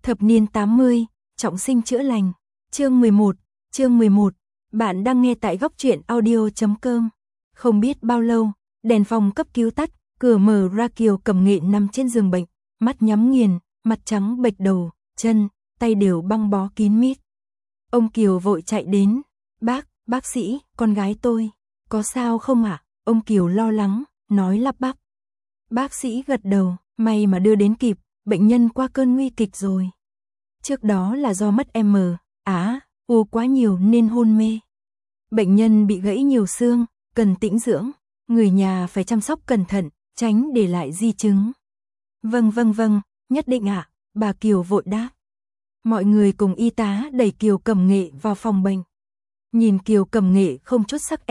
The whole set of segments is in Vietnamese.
Thập niên 80, trọng sinh chữa lành. Chương 11. Bạn đang nghe tại góc truyện audio.com. Không biết bao lâu, đèn phòng cấp cứu tắt, cửa mở ra, Kiều Cẩm Nghệ nằm trên giường bệnh, mắt nhắm nghiền, mặt trắng bệch, đầu, chân, tay đều băng bó kín mít. Ông Kiều vội chạy đến. Bác sĩ, con gái tôi, có sao không ạ? Ông Kiều lo lắng, nói lắp bắp. Bác sĩ gật đầu, may mà đưa đến kịp, bệnh nhân qua cơn nguy kịch rồi. Trước đó là do mất u quá nhiều nên hôn mê. Bệnh nhân bị gãy nhiều xương, cần tĩnh dưỡng, người nhà phải chăm sóc cẩn thận, tránh để lại di chứng. Vâng, nhất định ạ, bà Kiều vội đáp. Mọi người cùng y tá đẩy Kiều Cẩm Nghệ vào phòng bệnh. Nhìn Kiều Cẩm Nghệ không chút sắc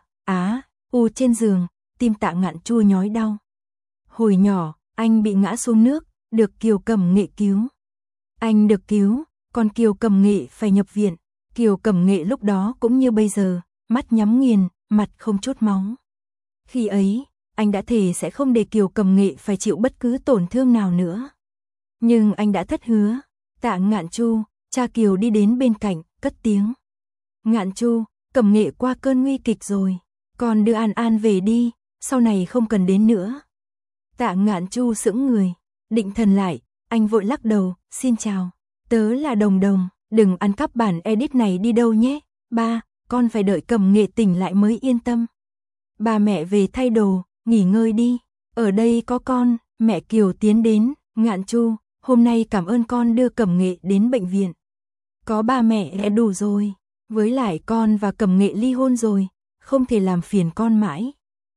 u trên giường, tim Tạ Ngạn Chu nhói đau. Hồi nhỏ, anh bị ngã xuống nước, được Kiều Cẩm Nghệ cứu. Anh được cứu, còn Kiều Cẩm Nghệ phải nhập viện. Kiều Cẩm Nghệ lúc đó cũng như bây giờ, mắt nhắm nghiền, mặt không chút máu. Khi ấy, anh đã thề sẽ không để Kiều Cẩm Nghệ phải chịu bất cứ tổn thương nào nữa. Nhưng anh đã thất hứa. Tạ Ngạn Chu, cha Kiều đi đến bên cạnh, cất tiếng. Ngạn Chu, Cẩm Nghệ qua cơn nguy kịch rồi, con đưa An về đi, sau này không cần đến nữa. Tạ Ngạn Chu sững người, định thần lại, anh vội lắc đầu, xin chào, tớ là Đồng Đồng, đừng ăn cắp bản edit này đi đâu nhé, ba, con phải đợi Cẩm Nghệ tỉnh lại mới yên tâm. Ba mẹ về thay đồ, nghỉ ngơi đi, ở đây có con. Mẹ Kiều tiến đến. Ngạn Chu, hôm nay cảm ơn con đưa Cẩm Nghệ đến bệnh viện. Có ba mẹ đã đủ rồi, với lại con và Cẩm Nghệ ly hôn rồi, không thể làm phiền con mãi.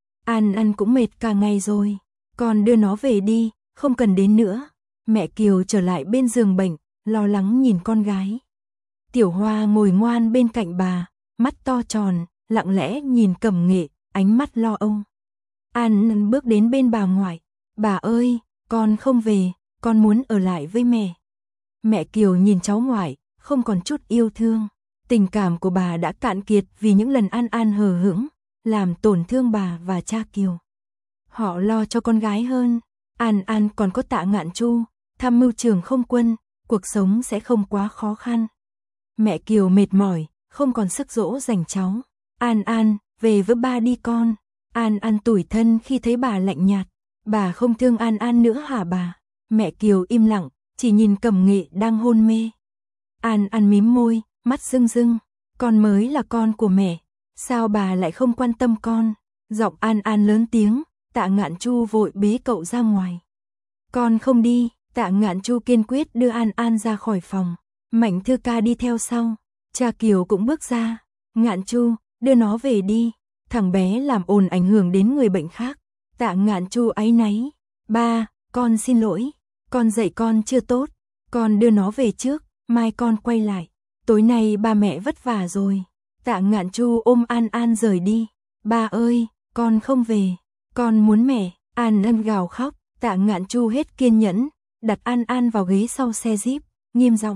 An cũng mệt cả ngày rồi, con đưa nó về đi, không cần đến nữa. Mẹ Kiều trở lại bên giường bệnh, lo lắng nhìn con gái. Tiểu Hoa ngồi ngoan bên cạnh bà, mắt to tròn, lặng lẽ nhìn Cẩm Nghệ, ánh mắt lo âu. An bước đến bên bà ngoại. Bà ơi, con không về, con muốn ở lại với mẹ. Mẹ Kiều nhìn cháu ngoại, không còn chút yêu thương. Tình cảm của bà đã cạn kiệt vì những lần An hờ hững, làm tổn thương bà và cha Kiều. Họ lo cho con gái hơn. An còn có Tạ Ngạn Chu, tham mưu trưởng không quân, cuộc sống sẽ không quá khó khăn. Mẹ Kiều mệt mỏi, không còn sức dỗ dành cháu. An, về với ba đi con. An tủi thân khi thấy bà lạnh nhạt. Bà không thương An nữa hả bà? Mẹ Kiều im lặng, chỉ nhìn Cẩm Nghệ đang hôn mê. An mím môi, mắt rưng rưng. Con mới là con của mẹ, sao bà lại không quan tâm con? Giọng An lớn tiếng. Tạ Ngạn Chu vội bế cậu ra ngoài. Con không đi. Tạ Ngạn Chu kiên quyết đưa An ra khỏi phòng. Mạnh Thư Ca đi theo sau. Cha Kiều cũng bước ra. Ngạn Chu, đưa nó về đi. Thằng bé làm ồn ảnh hưởng đến người bệnh khác. Tạ Ngạn Chu áy náy. Ba, con xin lỗi. Con dạy con chưa tốt. Con đưa nó về trước, mai con quay lại. Tối nay ba mẹ vất vả rồi. Tạ Ngạn Chu ôm An rời đi. Ba ơi, con không về. Con muốn mẹ. An gào khóc. Tạ Ngạn Chu hết kiên nhẫn, đặt An vào ghế sau xe Jeep, nghiêm giọng.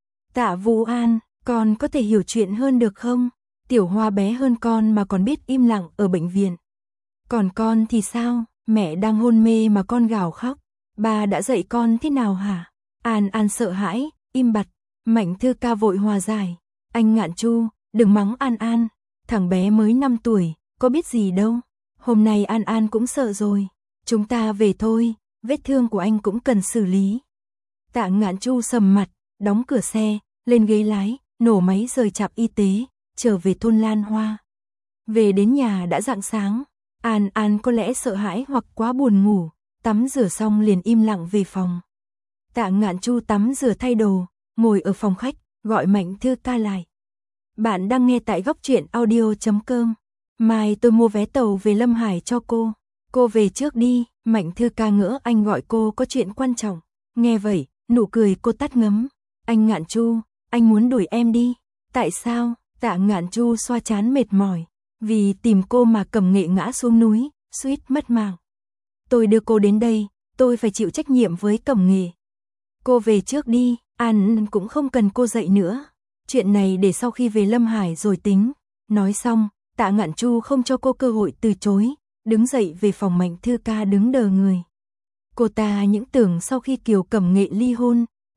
Tạ Vũ An, con có thể hiểu chuyện hơn được không? Tiểu Hoa bé hơn con mà còn biết im lặng ở bệnh viện. Còn con thì sao? Mẹ đang hôn mê mà con gào khóc. Ba đã dạy con thế nào hả? An sợ hãi, im bặt. Mạnh Thư Ca vội hòa giải. Anh Ngạn Chu, đừng mắng An. Thằng bé mới 5 tuổi, có biết gì đâu. Hôm nay An cũng sợ rồi. Chúng ta về thôi, vết thương của anh cũng cần xử lý. Tạ Ngạn Chu sầm mặt, đóng cửa xe, lên ghế lái, nổ máy rời trạm y tế, trở về thôn Lan Hoa. Về đến nhà đã rạng sáng. An có lẽ sợ hãi hoặc quá buồn ngủ, tắm rửa xong liền im lặng về phòng. Tạ Ngạn Chu tắm rửa thay đồ, ngồi ở phòng khách, gọi Mạnh Thư Ca lại. Bạn đang nghe tại góc truyện audio.com. Mai tôi mua vé tàu về Lâm Hải cho cô. Cô về trước đi. Mạnh Thư Ca ngỡ anh gọi cô có chuyện quan trọng. Nghe vậy, nụ cười cô tắt ngấm. Anh Ngạn Chu, anh muốn đuổi em đi. Tại sao? Tạ Ngạn Chu xoa trán mệt mỏi. Vì tìm cô mà Cẩm Nghệ ngã xuống núi, suýt mất mạng. Tôi đưa cô đến đây, tôi phải chịu trách nhiệm với Cẩm Nghệ. Cô về trước đi, An cũng không cần cô dạy nữa. Chuyện này để sau khi về Lâm Hải rồi tính. Nói xong, Tạ Ngạn Chu không cho cô cơ hội từ chối, đứng dậy về phòng. Mạnh Thư Ca đứng đờ người. Cô ta những tưởng sau khi Kiều Cẩm Nghệ ly hôn,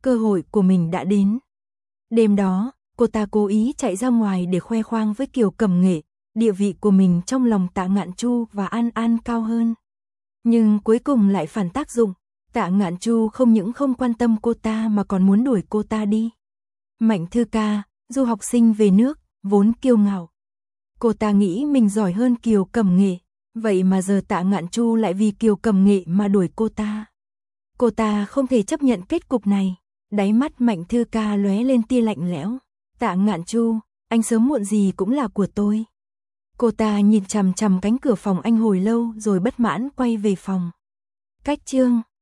cơ hội của mình đã đến. Đêm đó, cô ta cố ý chạy ra ngoài để khoe khoang với Kiều Cẩm Nghệ, địa vị của mình trong lòng Tạ Ngạn Chu và An An cao hơn. Nhưng cuối cùng lại phản tác dụng, Tạ Ngạn Chu không những không quan tâm cô ta mà còn muốn đuổi cô ta đi. Mạnh Thư Ca, du học sinh về nước, vốn kiêu ngạo. Cô ta nghĩ mình giỏi hơn Kiều Cẩm Nghệ, vậy mà giờ Tạ Ngạn Chu lại vì Kiều Cẩm Nghệ mà đuổi cô ta. Cô ta không thể chấp nhận kết cục này, đáy mắt Mạnh Thư Ca lóe lên tia lạnh lẽo. Tạ Ngạn Chu, anh sớm muộn gì cũng là của tôi. Cô ta nhìn chằm chằm cánh cửa phòng anh hồi lâu rồi bất mãn quay về phòng. Cách chương